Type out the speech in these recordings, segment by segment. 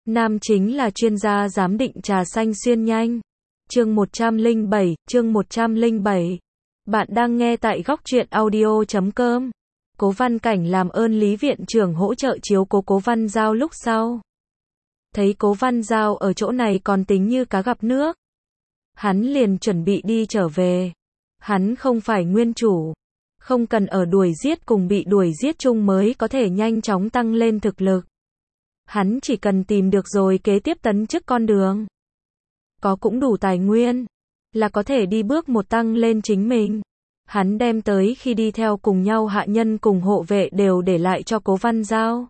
Nam chính là chuyên gia giám định trà xanh xuyên nhanh. Chương 107. Bạn đang nghe tại góc truyện audio.com. Cố Văn Cảnh làm ơn Lý viện trưởng hỗ trợ chiếu cố Cố Văn Giao lúc sau. Thấy Cố Văn Giao ở chỗ này còn tính như cá gặp nước. Hắn liền chuẩn bị đi trở về. Hắn không phải nguyên chủ. Không cần ở đuổi giết cùng bị đuổi giết chung mới có thể nhanh chóng tăng lên thực lực. Hắn chỉ cần tìm được rồi kế tiếp tấn chức con đường. Có cũng đủ tài nguyên. Là có thể đi bước một tăng lên chính mình. Hắn đem tới khi đi theo cùng nhau hạ nhân cùng hộ vệ đều để lại cho Cố Văn Giao.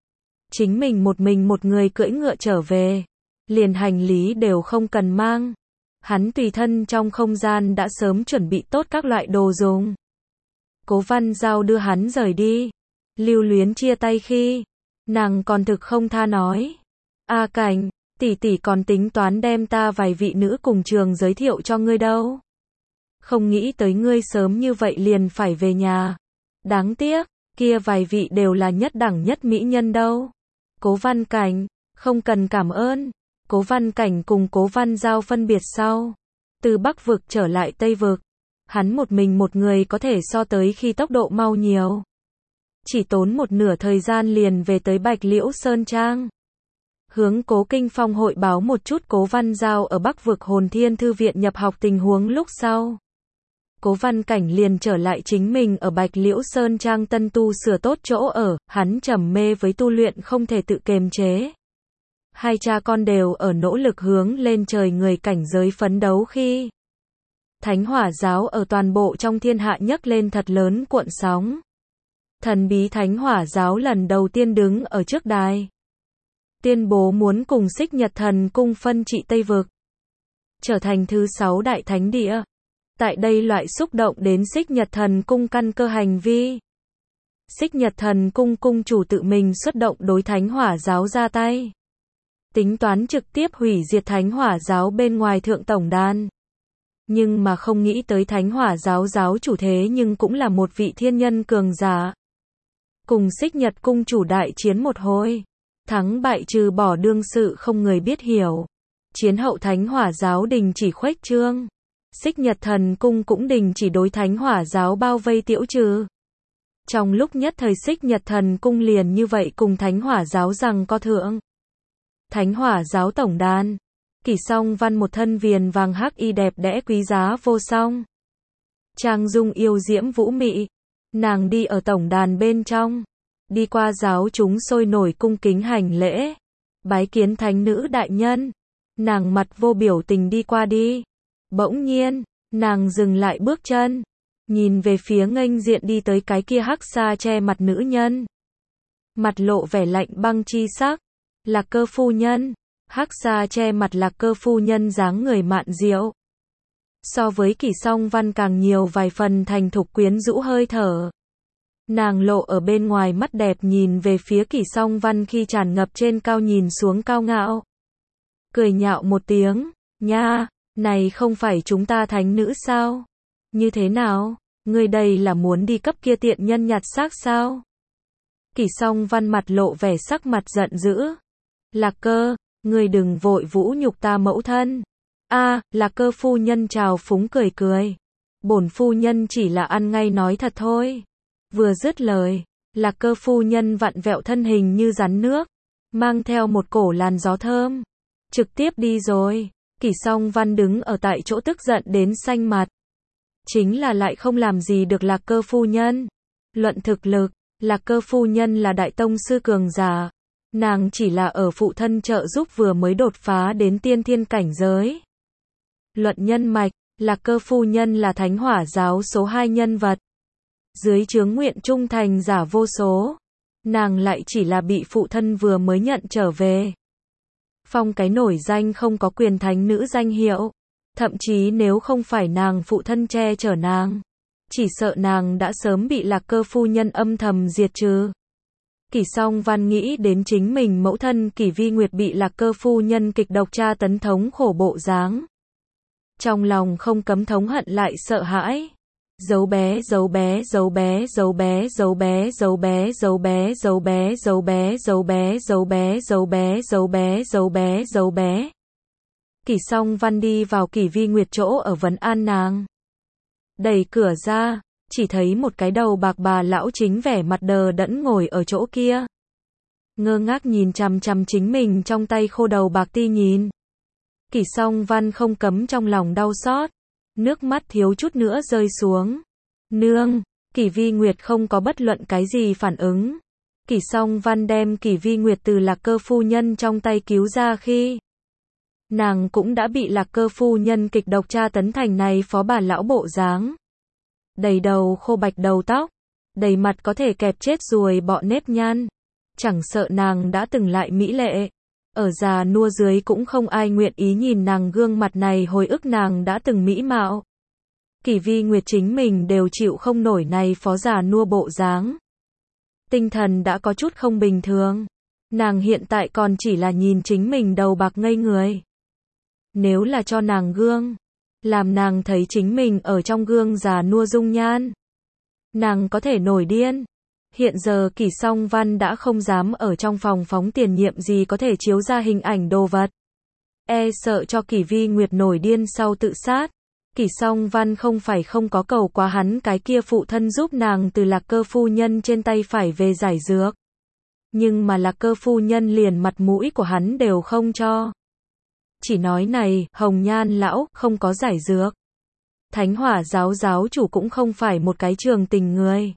Chính mình một người cưỡi ngựa trở về. Liền hành lý đều không cần mang. Hắn tùy thân trong không gian đã sớm chuẩn bị tốt các loại đồ dùng. Cố Văn Giao đưa hắn rời đi. Lưu Luyến chia tay khi nàng còn thực không tha nói. A Cảnh, tỷ tỷ còn tính toán đem ta vài vị nữ cùng trường giới thiệu cho ngươi đâu. Không nghĩ tới ngươi sớm như vậy liền phải về nhà. Đáng tiếc, kia vài vị đều là nhất đẳng nhất mỹ nhân đâu. Cố Văn Cảnh, không cần cảm ơn. Cố Văn Cảnh cùng Cố Văn Giao phân biệt sau. Từ Bắc vực trở lại Tây vực. Hắn một người có thể so tới khi tốc độ mau nhiều. Chỉ tốn một nửa thời gian liền về tới Bạch Liễu Sơn Trang. Hướng Cố Kinh Phong hội báo một chút Cố Văn Giao ở Bắc vực Hồn Thiên Thư viện nhập học tình huống lúc sau. Cố Văn Cảnh liền trở lại chính mình ở Bạch Liễu Sơn Trang tân tu sửa tốt chỗ ở, hắn trầm mê với tu luyện không thể tự kiềm chế. Hai cha con đều ở nỗ lực hướng lên trời người cảnh giới phấn đấu khi Thánh Hỏa Giáo ở toàn bộ trong thiên hạ nhấc lên thật lớn cuộn sóng. Thần bí Thánh Hỏa Giáo lần đầu tiên đứng ở trước đài. Tuyên bố muốn cùng Xích Nhật Thần Cung phân trị Tây Vực. Trở thành thứ 6 đại thánh địa. Tại đây loại xúc động đến Xích Nhật Thần Cung căn cơ hành vi. Xích Nhật Thần Cung cung chủ tự mình xuất động đối Thánh Hỏa Giáo ra tay. Tính toán trực tiếp hủy diệt Thánh Hỏa Giáo bên ngoài thượng tổng đàn. Nhưng mà không nghĩ tới Thánh Hỏa Giáo giáo chủ thế nhưng cũng là một vị thiên nhân cường giả. Cùng Xích Nhật cung chủ đại chiến một hồi. Thắng bại trừ bỏ đương sự không người biết hiểu. Chiến hậu Thánh Hỏa Giáo đình chỉ khuếch trương. Xích Nhật Thần Cung cũng đình chỉ đối Thánh Hỏa Giáo bao vây tiễu trừ. Trong lúc nhất thời Xích Nhật Thần Cung liền như vậy cùng Thánh Hỏa Giáo rằng co thượng. Thánh Hỏa Giáo tổng đàn. Kỷ Song Văn một thân viền vàng hắc y đẹp đẽ quý giá vô song. Trang dung yêu diễm vũ mị. Nàng đi ở tổng đàn bên trong. Đi qua giáo chúng sôi nổi cung kính hành lễ. Bái kiến thánh nữ đại nhân. Nàng mặt vô biểu tình đi qua đi. Bỗng nhiên, nàng dừng lại bước chân. Nhìn về phía nghênh diện đi tới cái kia hắc xa che mặt nữ nhân. Mặt lộ vẻ lạnh băng chi sắc. Lạc Cơ phu nhân. Hắc xa che mặt Lạc Cơ phu nhân dáng người mạn diệu. So với Kỷ Song Văn càng nhiều vài phần thành thục quyến rũ hơi thở. Nàng lộ ở bên ngoài mắt đẹp nhìn về phía Kỷ Song Văn khi tràn ngập trên cao nhìn xuống cao ngạo. Cười nhạo một tiếng, nha, này không phải chúng ta thánh nữ sao? Như thế nào, ngươi đây là muốn đi cấp kia tiện nhân nhặt xác sao? Kỷ Song Văn mặt lộ vẻ sắc mặt giận dữ. Lạc Cơ, ngươi đừng vội vũ nhục ta mẫu thân. Lạc Cơ phu nhân chào phúng cười cười. Bổn phu nhân chỉ là ăn ngay nói thật thôi. Vừa dứt lời, Lạc Cơ phu nhân vặn vẹo thân hình như rắn nước, mang theo một cổ làn gió thơm, trực tiếp đi rồi. Kỷ Song Văn đứng ở tại chỗ tức giận đến xanh mặt. Chính là lại không làm gì được Lạc Cơ phu nhân. Luận thực lực, Lạc Cơ phu nhân là đại tông sư cường giả. Nàng chỉ là ở phụ thân trợ giúp vừa mới đột phá đến tiên thiên cảnh giới. Luận nhân mạch, Lạc Cơ phu nhân là Thánh Hỏa Giáo số 2 nhân vật. Dưới chướng nguyện trung thành giả vô số. Nàng lại chỉ là bị phụ thân vừa mới nhận trở về. Phong cái nổi danh không có quyền thánh nữ danh hiệu. Thậm chí nếu không phải nàng phụ thân che chở nàng, chỉ sợ nàng đã sớm bị Lạc Cơ phu nhân âm thầm diệt trừ. Kỷ Song Văn nghĩ đến chính mình mẫu thân Kỷ Vi Nguyệt bị Lạc Cơ phu nhân kịch độc tra tấn thống khổ bộ dáng. Trong lòng không cấm thống hận lại sợ hãi. Dấu bé dấu bé dấu bé dấu bé dấu bé dấu bé dấu bé dấu bé dấu bé dấu bé dấu bé dấu bé dấu bé dấu bé dấu bé. Kỷ Song Văn đi vào Kỷ Vi Nguyệt chỗ ở vấn an nàng. Đẩy cửa ra, chỉ thấy một cái đầu bạc bà lão chính vẻ mặt đờ đẫn ngồi ở chỗ kia. Ngơ ngác nhìn chằm chằm chính mình trong tay khô đầu bạc ti nhìn. Kỷ Song Văn không cấm trong lòng đau xót. Nước mắt thiếu chút nữa rơi xuống. Nương, Kỷ Vi Nguyệt không có bất luận cái gì phản ứng. Kỷ Song Văn đem Kỷ Vi Nguyệt từ Lạc Cơ phu nhân trong tay cứu ra khi nàng cũng đã bị Lạc Cơ phu nhân kịch độc tra tấn thành này phó bà lão bộ dáng. Đầy đầu khô bạch đầu tóc, đầy mặt có thể kẹp chết ruồi bọ nếp nhăn. Chẳng sợ nàng đã từng lại mỹ lệ. Ở già nua dưới cũng không ai nguyện ý nhìn nàng gương mặt này hồi ức nàng đã từng mỹ mạo. Kỷ Vi Nguyệt chính mình đều chịu không nổi này phó già nua bộ dáng. Tinh thần đã có chút không bình thường. Nàng hiện tại còn chỉ là nhìn chính mình đầu bạc ngây người. Nếu là cho nàng gương, làm nàng thấy chính mình ở trong gương già nua dung nhan, nàng có thể nổi điên. Hiện giờ Kỷ Song Văn đã không dám ở trong phòng phóng tiền nhiệm gì có thể chiếu ra hình ảnh đồ vật. Sợ cho Kỷ Vi Nguyệt nổi điên sau tự sát. Kỷ Song Văn không phải không có cầu quá hắn cái kia phụ thân giúp nàng từ Lạc Cơ phu nhân trên tay phải về giải dược. Nhưng mà Lạc Cơ phu nhân liền mặt mũi của hắn đều không cho. Chỉ nói này, Hồng Nhan lão, không có giải dược. Thánh Hỏa giáo giáo chủ cũng không phải một cái trường tình người.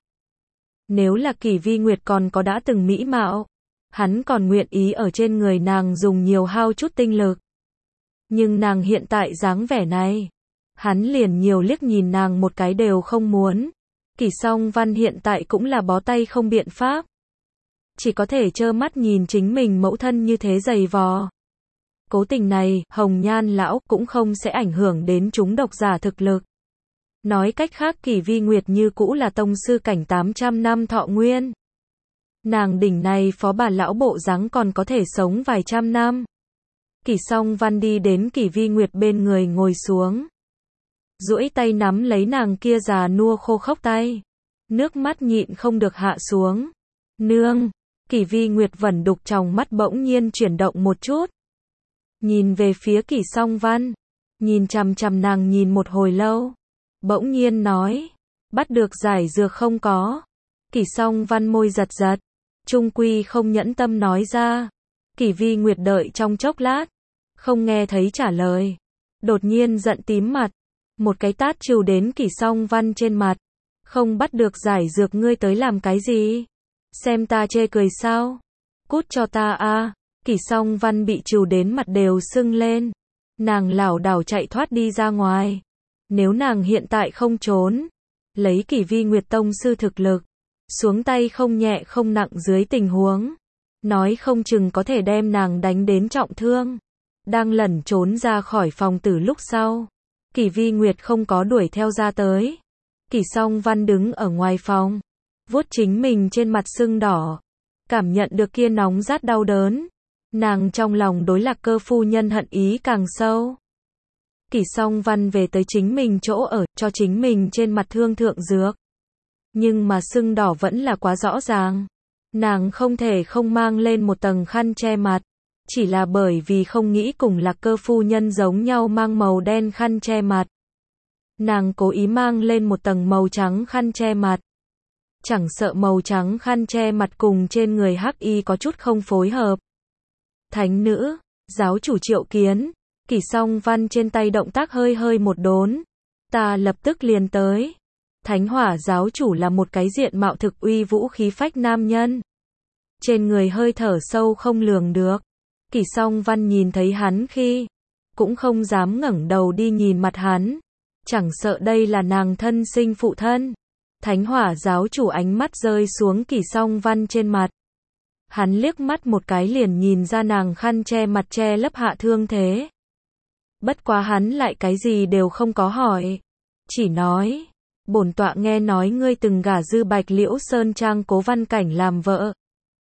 Nếu là Kỷ Vi Nguyệt còn có đã từng mỹ mạo, hắn còn nguyện ý ở trên người nàng dùng nhiều hao chút tinh lực. Nhưng nàng hiện tại dáng vẻ này, hắn liền nhiều liếc nhìn nàng một cái đều không muốn. Kỷ Song Văn hiện tại cũng là bó tay không biện pháp. Chỉ có thể trơ mắt nhìn chính mình mẫu thân như thế dày vò. Cố tình này, Hồng Nhan lão cũng không sẽ ảnh hưởng đến chúng độc giả thực lực. Nói cách khác Kỷ Vi Nguyệt như cũ là tông sư cảnh 800 năm thọ nguyên. Nàng đỉnh này phó bà lão bộ dáng còn có thể sống vài trăm năm. Kỷ Song Văn đi đến Kỷ Vi Nguyệt bên người ngồi xuống. Duỗi tay nắm lấy nàng kia già nua khô khốc tay. Nước mắt nhịn không được hạ xuống. Nương, Kỷ Vi Nguyệt vẩn đục trong mắt bỗng nhiên chuyển động một chút. Nhìn về phía Kỷ Song Văn. Nhìn chằm chằm nàng nhìn một hồi lâu. Bỗng nhiên nói. Bắt được giải dược không có. Kỷ Song Văn môi giật giật. Trung quy không nhẫn tâm nói ra. Kỷ Vi Nguyệt đợi trong chốc lát. Không nghe thấy trả lời. Đột nhiên giận tím mặt. Một cái tát trừ đến Kỷ Song Văn trên mặt. Không bắt được giải dược ngươi tới làm cái gì? Xem ta chê cười sao? Cút cho ta a! Kỷ Song Văn bị trừ đến mặt đều sưng lên. Nàng lảo đảo chạy thoát đi ra ngoài. Nếu nàng hiện tại không trốn, lấy Kỷ Vi Nguyệt tông sư thực lực, xuống tay không nhẹ không nặng dưới tình huống, nói không chừng có thể đem nàng đánh đến trọng thương. Đang lẩn trốn ra khỏi phòng từ lúc sau, Kỷ Vi Nguyệt không có đuổi theo ra tới. Kỷ Song Văn đứng ở ngoài phòng, vuốt chính mình trên mặt sưng đỏ, cảm nhận được kia nóng rát đau đớn. Nàng trong lòng đối Lạc Cơ phu nhân hận ý càng sâu. Kỷ Song Văn về tới chính mình chỗ ở, cho chính mình trên mặt thương thượng dược. Nhưng mà sưng đỏ vẫn là quá rõ ràng. Nàng không thể không mang lên một tầng khăn che mặt. Chỉ là bởi vì không nghĩ cùng Lạc Cơ phu nhân giống nhau mang màu đen khăn che mặt. Nàng cố ý mang lên một tầng màu trắng khăn che mặt. Chẳng sợ màu trắng khăn che mặt cùng trên người hắc y có chút không phối hợp. Thánh nữ, giáo chủ triệu kiến. Kỷ Song Văn trên tay động tác hơi hơi một đốn. Ta lập tức liền tới. Thánh Hỏa giáo chủ là một cái diện mạo thực uy vũ khí phách nam nhân. Trên người hơi thở sâu không lường được. Kỷ Song Văn nhìn thấy hắn khi, cũng không dám ngẩng đầu đi nhìn mặt hắn. Chẳng sợ đây là nàng thân sinh phụ thân. Thánh Hỏa giáo chủ ánh mắt rơi xuống Kỷ Song Văn trên mặt. Hắn liếc mắt một cái liền nhìn ra nàng khăn che mặt che lấp hạ thương thế. Bất quá hắn lại cái gì đều không có hỏi. Chỉ nói, bổn tọa nghe nói ngươi từng gả Dư Bạch Liễu Sơn Trang Cố Văn Cảnh làm vợ.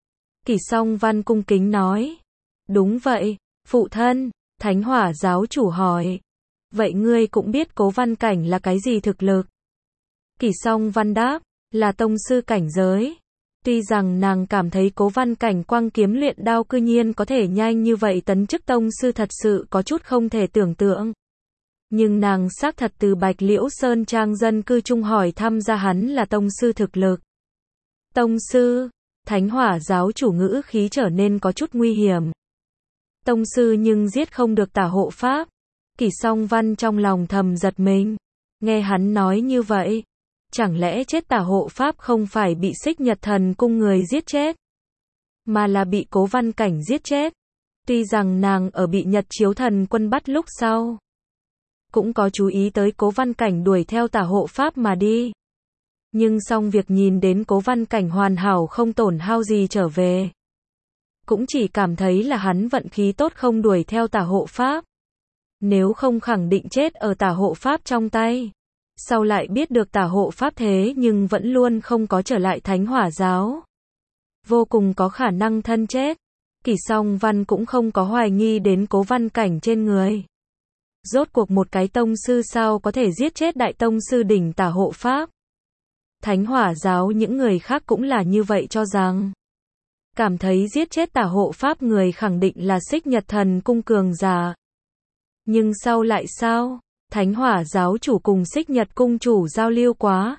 Kỷ Song Văn cung kính nói. Đúng vậy, phụ thân. Thánh Hỏa giáo chủ hỏi. Vậy ngươi cũng biết Cố Văn Cảnh là cái gì thực lực? Kỷ Song Văn đáp, là tông sư cảnh giới. Tuy rằng nàng cảm thấy Cố Văn Cảnh quang kiếm luyện đao cư nhiên có thể nhanh như vậy tấn chức tông sư thật sự có chút không thể tưởng tượng. Nhưng nàng xác thật từ Bạch Liễu Sơn Trang dân cư chung hỏi thăm ra hắn là tông sư thực lực. Tông sư, Thánh Hỏa giáo chủ ngữ khí trở nên có chút nguy hiểm. Tông sư nhưng giết không được Tả hộ pháp. Kỷ Song Văn trong lòng thầm giật mình. Nghe hắn nói như vậy. Chẳng lẽ chết Tả hộ pháp không phải bị Xích Nhật Thần cung người giết chết, mà là bị Cố Văn Cảnh giết chết. Tuy rằng nàng ở bị Nhật Chiếu Thần quân bắt lúc sau, cũng có chú ý tới Cố Văn Cảnh đuổi theo Tả hộ pháp mà đi. Nhưng xong việc nhìn đến Cố Văn Cảnh hoàn hảo không tổn hao gì trở về, cũng chỉ cảm thấy là hắn vận khí tốt không đuổi theo Tả hộ pháp. Nếu không khẳng định chết ở Tả hộ pháp trong tay. Sau lại biết được Tả hộ pháp thế nhưng vẫn luôn không có trở lại Thánh Hỏa giáo. Vô cùng có khả năng thân chết. Kỷ Song Văn cũng không có hoài nghi đến Cố Văn Cảnh trên người. Rốt cuộc một cái tông sư sao có thể giết chết đại tông sư đỉnh Tả hộ pháp. Thánh Hỏa giáo những người khác cũng là như vậy cho rằng. Cảm thấy giết chết Tả hộ pháp người khẳng định là Xích Nhật Thần cung cường giả. Nhưng sau lại sao? Thánh Hỏa giáo chủ cùng Xích Nhật cung chủ giao lưu quá.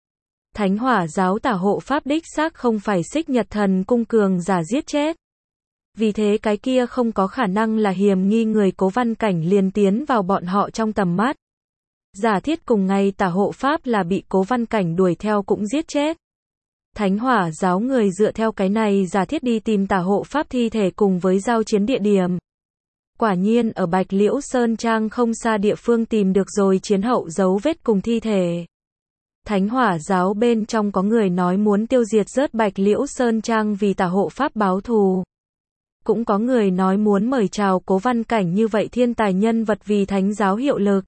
Thánh Hỏa giáo Tả hộ pháp đích xác không phải Xích Nhật Thần cung cường giả giết chết. Vì thế cái kia không có khả năng là hiềm nghi người Cố Văn Cảnh liền tiến vào bọn họ trong tầm mắt. Giả thiết cùng ngày Tả hộ pháp là bị Cố Văn Cảnh đuổi theo cũng giết chết. Thánh Hỏa giáo người dựa theo cái này giả thiết đi tìm Tả hộ pháp thi thể cùng với giao chiến địa điểm. Quả nhiên ở Bạch Liễu Sơn Trang không xa địa phương tìm được rồi chiến hậu dấu vết cùng thi thể. Thánh Hỏa giáo bên trong có người nói muốn tiêu diệt rớt Bạch Liễu Sơn Trang vì Tả hộ pháp báo thù. Cũng có người nói muốn mời chào Cố Văn Cảnh như vậy thiên tài nhân vật vì thánh giáo hiệu lực.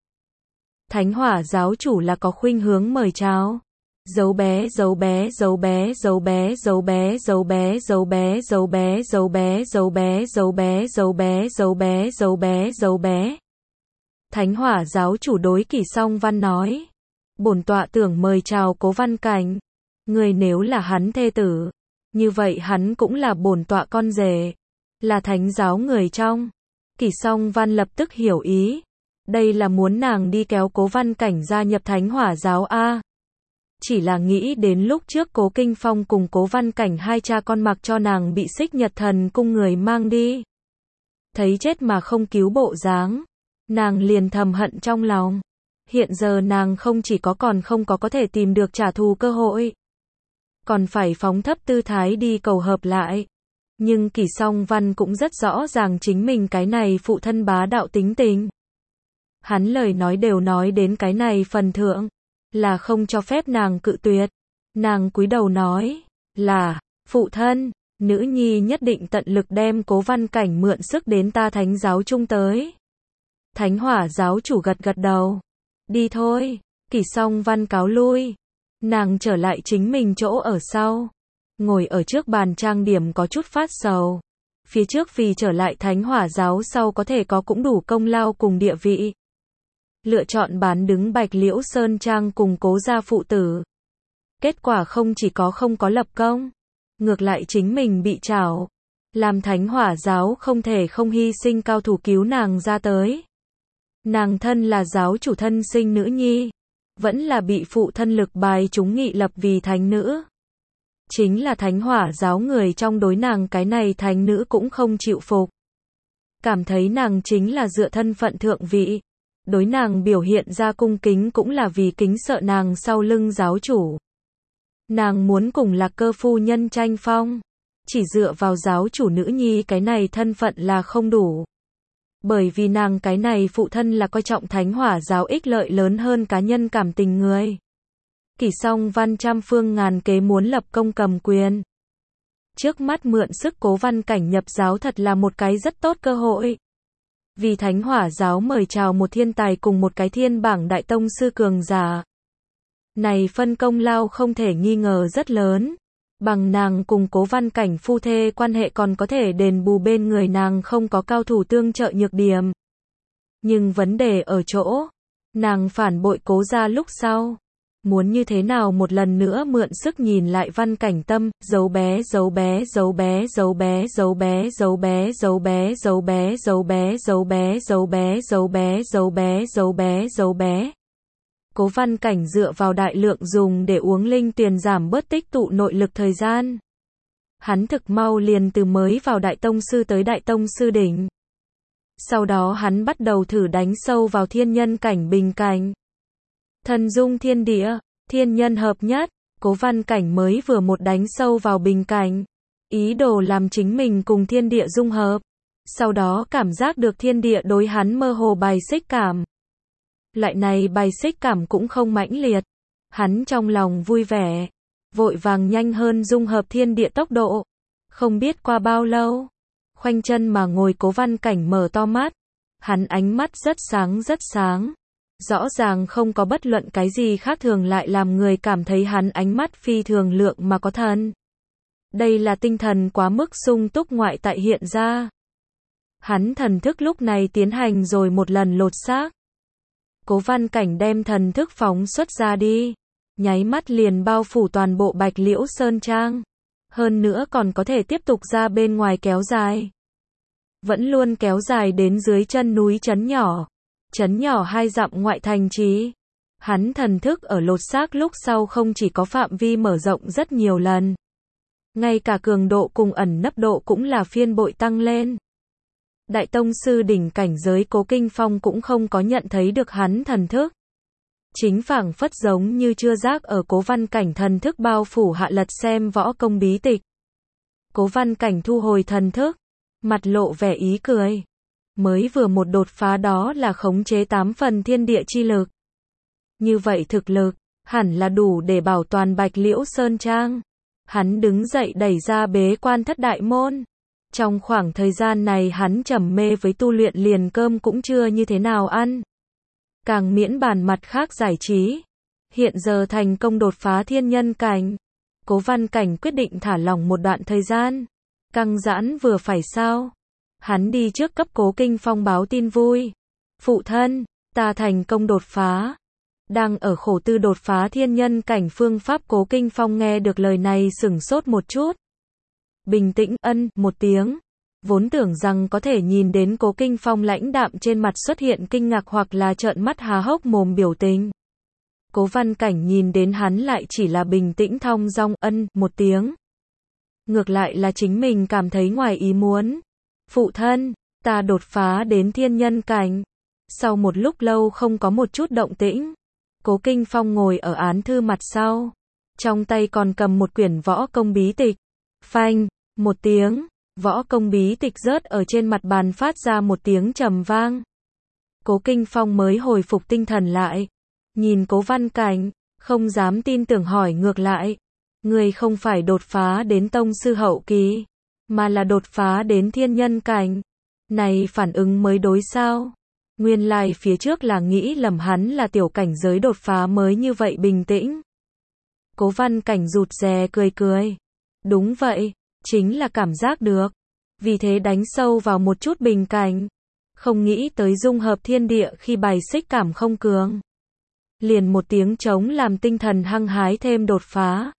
Thánh Hỏa giáo chủ là có khuynh hướng mời chào. Dấu bé dấu bé dấu bé dấu bé dấu bé dấu bé dấu bé dấu bé dấu bé dấu bé dấu bé dấu bé dấu bé dấu bé dấu bé. Thánh Hỏa giáo chủ đối Kỷ Song Văn nói, bổn tọa tưởng mời chào Cố Văn Cảnh. Người nếu là hắn thê tử, như vậy hắn cũng là bổn tọa con rể, là thánh giáo người trong. Kỷ Song Văn lập tức hiểu ý, đây là muốn nàng đi kéo Cố Văn Cảnh gia nhập Thánh Hỏa giáo a. Chỉ là nghĩ đến lúc trước Cố Kinh Phong cùng Cố Văn Cảnh hai cha con mặc cho nàng bị Xích Nhật Thần cung người mang đi. Thấy chết mà không cứu bộ dáng, nàng liền thầm hận trong lòng. Hiện giờ nàng không chỉ còn không có thể tìm được trả thù cơ hội, còn phải phóng thấp tư thái đi cầu hợp lại. Nhưng Kỷ Song Văn cũng rất rõ ràng chính mình cái này phụ thân bá đạo tính tình. Hắn lời nói đều nói đến cái này phần thượng, là không cho phép nàng cự tuyệt. Nàng cúi đầu nói, là, phụ thân, nữ nhi nhất định tận lực đem Cố Văn Cảnh mượn sức đến ta thánh giáo chung tới. Thánh Hỏa giáo chủ gật gật đầu. Đi thôi. Kỷ Song Văn cáo lui. Nàng trở lại chính mình chỗ ở sau. Ngồi ở trước bàn trang điểm có chút phát sầu. Phía trước vì trở lại Thánh Hỏa giáo sau có thể có cũng đủ công lao cùng địa vị. Lựa chọn bán đứng Bạch Liễu Sơn Trang cùng Cố gia phụ tử. Kết quả không chỉ không có lập công, ngược lại chính mình bị trảo. Làm Thánh Hỏa giáo không thể không hy sinh cao thủ cứu nàng ra tới. Nàng thân là giáo chủ thân sinh nữ nhi, vẫn là bị phụ thân lực bài chúng nghị lập vì thánh nữ. Chính là Thánh Hỏa giáo người trong đối nàng cái này thánh nữ cũng không chịu phục. Cảm thấy nàng chính là dựa thân phận thượng vị. Đối nàng biểu hiện ra cung kính cũng là vì kính sợ nàng sau lưng giáo chủ. Nàng muốn cùng Lạc Cơ phu nhân tranh phong. Chỉ dựa vào giáo chủ nữ nhi cái này thân phận là không đủ. Bởi vì nàng cái này phụ thân là coi trọng Thánh Hỏa giáo ích lợi lớn hơn cá nhân cảm tình người. Kỷ Song Văn trăm phương ngàn kế muốn lập công cầm quyền. Trước mắt mượn sức Cố Văn Cảnh nhập giáo thật là một cái rất tốt cơ hội. Vì Thánh Hỏa giáo mời chào một thiên tài cùng một cái thiên bảng đại tông sư cường giả. Này phân công lao không thể nghi ngờ rất lớn. Bằng nàng cùng Cố Văn Cảnh phu thê quan hệ còn có thể đền bù bên người nàng không có cao thủ tương trợ nhược điểm. Nhưng vấn đề ở chỗ, nàng phản bội Cố gia lúc sau, Muốn như thế nào một lần nữa mượn sức nhìn lại Văn Cảnh Tâm, dấu bé, dấu bé, dấu bé, dấu bé, dấu bé, dấu bé, dấu bé, dấu bé, dấu bé, dấu bé, dấu bé, dấu bé, dấu bé, dấu bé, dấu bé. Cố Văn Cảnh dựa vào đại lượng dùng để uống linh tuyền giảm bớt tích tụ nội lực thời gian. Hắn thực mau liền từ mới vào đại tông sư tới đại tông sư đỉnh. Sau đó hắn bắt đầu thử đánh sâu vào thiên nhân cảnh bình cảnh. Thần dung thiên địa, thiên nhân hợp nhất, Cố Văn Cảnh mới vừa một đánh sâu vào bình cảnh, ý đồ làm chính mình cùng thiên địa dung hợp. Sau đó cảm giác được thiên địa đối hắn mơ hồ bài xích cảm. Loại này bài xích cảm cũng không mãnh liệt. Hắn trong lòng vui vẻ, vội vàng nhanh hơn dung hợp thiên địa tốc độ. Không biết qua bao lâu, khoanh chân mà ngồi Cố Văn Cảnh mở to mắt. Hắn ánh mắt rất sáng rất sáng. Rõ ràng không có bất luận cái gì khác thường lại làm người cảm thấy hắn ánh mắt phi thường lượng mà có thần. Đây là tinh thần quá mức sung túc ngoại tại hiện ra. Hắn thần thức lúc này tiến hành rồi một lần lột xác. Cố Văn Cảnh đem thần thức phóng xuất ra đi, nháy mắt liền bao phủ toàn bộ Bạch Liễu Sơn Trang. Hơn nữa còn có thể tiếp tục ra bên ngoài kéo dài. Vẫn luôn kéo dài đến dưới chân núi trấn nhỏ. Trấn nhỏ 2 dặm ngoại thành trì. Hắn thần thức ở lột xác lúc sau không chỉ có phạm vi mở rộng rất nhiều lần. Ngay cả cường độ cùng ẩn nấp độ cũng là phiên bội tăng lên. Đại tông sư đỉnh cảnh giới Cố Kinh Phong cũng không có nhận thấy được hắn thần thức. Chính phảng phất giống như chưa giác ở Cố Văn Cảnh thần thức bao phủ hạ lật xem võ công bí tịch. Cố Văn Cảnh thu hồi thần thức, mặt lộ vẻ ý cười. Mới vừa một đột phá đó là khống chế 8 phần thiên địa chi lực. Như vậy thực lực, hẳn là đủ để bảo toàn Bạch Liễu Sơn Trang. Hắn đứng dậy đẩy ra bế quan thất đại môn. Trong khoảng thời gian này hắn trầm mê với tu luyện liền cơm cũng chưa như thế nào ăn. Càng miễn bàn mặt khác giải trí. Hiện giờ thành công đột phá thiên nhân cảnh. Cố Văn Cảnh quyết định thả lỏng một đoạn thời gian. Căng giãn vừa phải sao? Hắn đi trước cấp Cố Kinh Phong báo tin vui. Phụ thân, ta thành công đột phá. Đang ở khổ tư đột phá thiên nhân cảnh phương pháp Cố Kinh Phong nghe được lời này sửng sốt một chút. Bình tĩnh ân một tiếng. Vốn tưởng rằng có thể nhìn đến Cố Kinh Phong lãnh đạm trên mặt xuất hiện kinh ngạc hoặc là trợn mắt há hốc mồm biểu tình. Cố Văn Cảnh nhìn đến hắn lại chỉ là bình tĩnh thong dong ân một tiếng. Ngược lại là chính mình cảm thấy ngoài ý muốn. Phụ thân, ta đột phá đến thiên nhân cảnh. Sau một lúc lâu không có một chút động tĩnh. Cố Kinh Phong ngồi ở án thư mặt sau. Trong tay còn cầm một quyển võ công bí tịch. Phanh, một tiếng, võ công bí tịch rớt ở trên mặt bàn phát ra một tiếng trầm vang. Cố Kinh Phong mới hồi phục tinh thần lại. Nhìn Cố Văn Cảnh, không dám tin tưởng hỏi ngược lại. Người không phải đột phá đến tông sư hậu kỳ, mà là đột phá đến thiên nhân cảnh. Này phản ứng mới đối sao? Nguyên lai phía trước là nghĩ lầm hắn là tiểu cảnh giới đột phá mới như vậy bình tĩnh. Cố Văn Cảnh rụt rè cười cười. Đúng vậy, chính là cảm giác được. Vì thế đánh sâu vào một chút bình cảnh. Không nghĩ tới dung hợp thiên địa khi bài xích cảm không cường. Liền một tiếng trống làm tinh thần hăng hái thêm đột phá.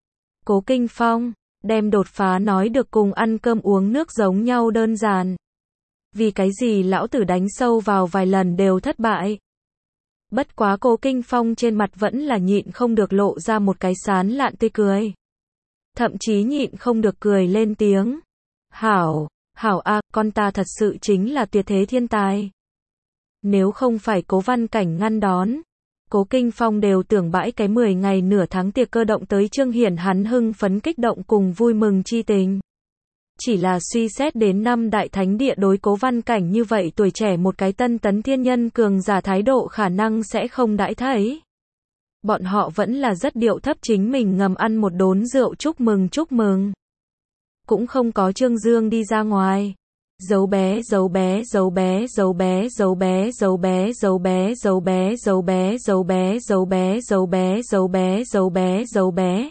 Cố Kinh Phong, đem đột phá nói được cùng ăn cơm uống nước giống nhau đơn giản. Vì cái gì lão tử đánh sâu vào vài lần đều thất bại. Bất quá Cố Kinh Phong trên mặt vẫn là nhịn không được lộ ra một cái sán lạn tươi cười. Thậm chí nhịn không được cười lên tiếng. Hảo, hảo a, con ta thật sự chính là tuyệt thế thiên tài. Nếu không phải Cố Văn Cảnh ngăn đón, Cố Kinh Phong đều tưởng bãi cái 10 ngày nửa tháng tiệc cơ động tới trương hiển hắn hưng phấn kích động cùng vui mừng chi tình. Chỉ là suy xét đến năm đại thánh địa đối Cố Văn Cảnh như vậy tuổi trẻ một cái tân tấn thiên nhân cường giả thái độ khả năng sẽ không đãi thấy. Bọn họ vẫn là rất điệu thấp chính mình ngầm ăn một đốn rượu chúc mừng chúc mừng. Cũng không có Trương Dương đi ra ngoài. Dấu bé dấu bé dấu bé dấu bé dấu bé dấu bé dấu bé dấu bé dấu bé dấu bé dấu bé dấu bé dấu bé dấu bé dấu bé.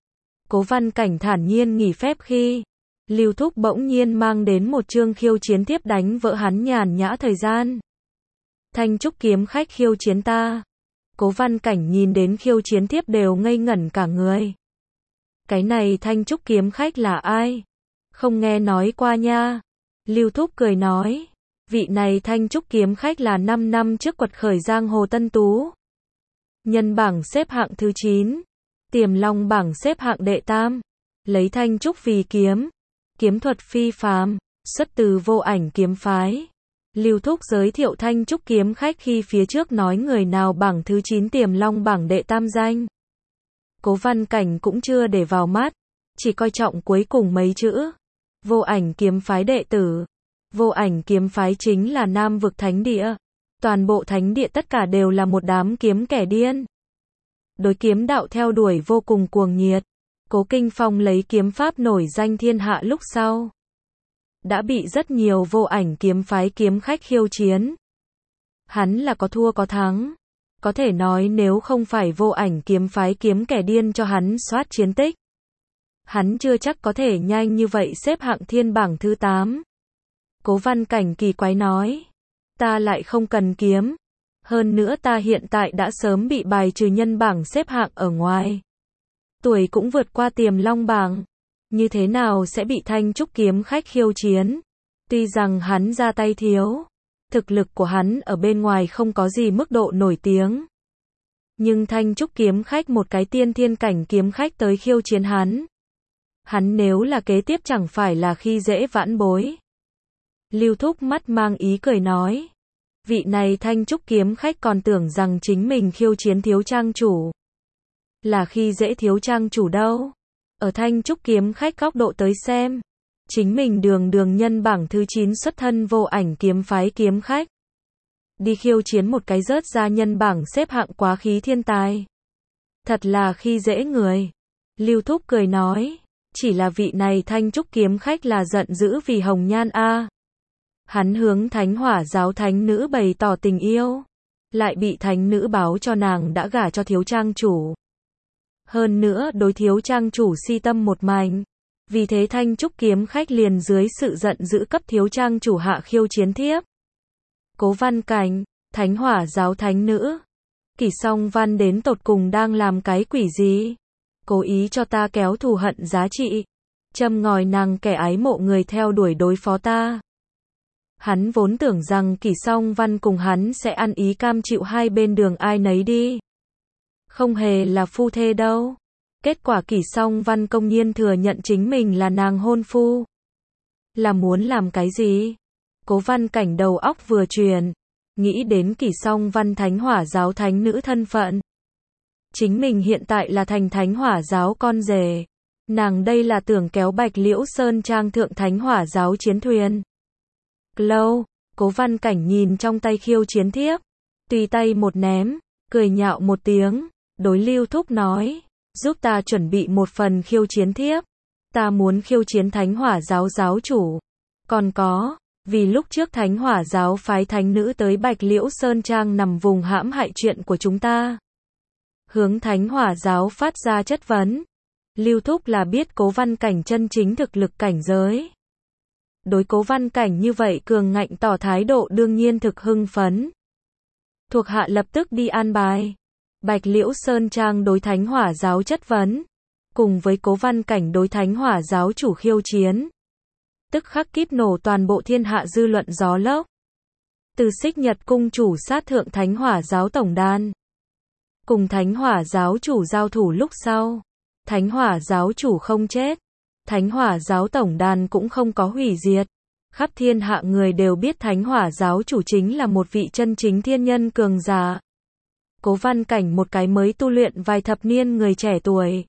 Cố Văn Cảnh thản nhiên nghỉ phép khi Lưu Thúc bỗng nhiên mang đến một chương khiêu chiến tiếp đánh vỡ hắn nhàn nhã thời gian. Thanh trúc kiếm khách khiêu chiến ta. Cố Văn Cảnh nhìn đến khiêu chiến thiếp đều ngây ngẩn cả người. Cái này Thanh Trúc kiếm khách là ai? Không nghe nói qua nha. Lưu Thúc cười nói, vị này Thanh Trúc kiếm khách là 5 năm trước quật khởi giang hồ tân tú. Nhân bảng xếp hạng thứ 9, Tiềm Long bảng xếp hạng đệ tam, lấy Thanh Trúc vì kiếm, kiếm thuật phi phàm, xuất từ Vô Ảnh kiếm phái. Lưu Thúc giới thiệu Thanh Trúc kiếm khách khi phía trước nói người nào bảng thứ 9 Tiềm Long bảng đệ tam danh. Cố Văn Cảnh cũng chưa để vào mắt, chỉ coi trọng cuối cùng mấy chữ. Vô Ảnh kiếm phái đệ tử. Vô Ảnh kiếm phái chính là Nam vực thánh địa. Toàn bộ thánh địa tất cả đều là một đám kiếm kẻ điên. Đối kiếm đạo theo đuổi vô cùng cuồng nhiệt. Cố Kinh Phong lấy kiếm pháp nổi danh thiên hạ lúc sau. Đã bị rất nhiều Vô Ảnh kiếm phái kiếm khách khiêu chiến. Hắn là có thua có thắng. Có thể nói nếu không phải Vô Ảnh kiếm phái kiếm kẻ điên cho hắn soát chiến tích, hắn chưa chắc có thể nhanh như vậy xếp hạng thiên bảng thứ 8. Cố Văn Cảnh kỳ quái nói, ta lại không cần kiếm. Hơn nữa ta hiện tại đã sớm bị bài trừ nhân bảng xếp hạng ở ngoài. Tuổi cũng vượt qua Tiềm Long bảng. Như thế nào sẽ bị Thanh Trúc kiếm khách khiêu chiến? Tuy rằng hắn ra tay thiếu, thực lực của hắn ở bên ngoài không có gì mức độ nổi tiếng. Nhưng Thanh Trúc kiếm khách một cái tiên thiên cảnh kiếm khách tới khiêu chiến hắn. Hắn nếu là kế tiếp chẳng phải là khi dễ vãn bối. Lưu Thúc mắt mang ý cười nói. Vị này Thanh Trúc kiếm khách còn tưởng rằng chính mình khiêu chiến thiếu trang chủ. Là khi dễ thiếu trang chủ đâu. Ở Thanh Trúc kiếm khách góc độ tới xem. Chính mình đường nhân bảng thứ 9 xuất thân Vô Ảnh kiếm phái kiếm khách. Đi khiêu chiến một cái rớt ra nhân bảng xếp hạng quá khí thiên tài. Thật là khi dễ người. Lưu Thúc cười nói. Chỉ là vị này Thanh Trúc kiếm khách là giận dữ vì hồng nhan a. Hắn hướng Thánh Hỏa giáo thánh nữ bày tỏ tình yêu. Lại bị thánh nữ báo cho nàng đã gả cho thiếu trang chủ. Hơn nữa đối thiếu trang chủ si tâm một mảnh. Vì thế Thanh Trúc kiếm khách liền dưới sự giận dữ cấp thiếu trang chủ hạ khiêu chiến thiếp. Cố Văn Cảnh, Thánh Hỏa giáo thánh nữ. Kỷ Song Văn đến tột cùng đang làm cái quỷ gì? Cố ý cho ta kéo thù hận giá trị. Châm ngòi nàng kẻ ái mộ người theo đuổi đối phó ta. Hắn vốn tưởng rằng Kỷ Song Văn cùng hắn sẽ ăn ý cam chịu hai bên đường ai nấy đi. Không hề là phu thê đâu. Kết quả Kỷ Song Văn công nhiên thừa nhận chính mình là nàng hôn phu. Là muốn làm cái gì? Cố Văn Cảnh đầu óc vừa chuyển. Nghĩ đến Kỷ Song Văn Thánh Hỏa giáo thánh nữ thân phận. Chính mình hiện tại là thành Thánh Hỏa giáo con rể. Nàng đây là tưởng kéo Bạch Liễu Sơn trang thượng Thánh Hỏa giáo chiến thuyền. Lâu, Cố Văn Cảnh nhìn trong tay khiêu chiến thiếp. Tùy tay một ném, cười nhạo một tiếng. Đối Lưu Thúc nói. Giúp ta chuẩn bị một phần khiêu chiến thiếp. Ta muốn khiêu chiến Thánh Hỏa giáo giáo chủ. Còn có, vì lúc trước Thánh Hỏa giáo phái thánh nữ tới Bạch Liễu Sơn trang nằm vùng hãm hại chuyện của chúng ta. Hướng Thánh Hỏa giáo phát ra chất vấn. Lưu Thúc là biết Cố Văn Cảnh chân chính thực lực cảnh giới. Đối Cố Văn Cảnh như vậy cường ngạnh tỏ thái độ đương nhiên thực hưng phấn. Thuộc hạ lập tức đi an bài. Bạch Liễu Sơn trang đối Thánh Hỏa giáo chất vấn. Cùng với Cố Văn Cảnh đối Thánh Hỏa giáo chủ khiêu chiến. Tức khắc kíp nổ toàn bộ thiên hạ dư luận gió lốc. Từ Xích Nhật cung chủ sát thượng Thánh Hỏa giáo tổng đàn. Cùng Thánh Hỏa giáo chủ giao thủ lúc sau. Thánh Hỏa giáo chủ không chết. Thánh Hỏa giáo tổng đàn cũng không có hủy diệt. Khắp thiên hạ người đều biết Thánh Hỏa giáo chủ chính là một vị chân chính thiên nhân cường giả. Cố Văn Cảnh một cái mới tu luyện vài thập niên người trẻ tuổi.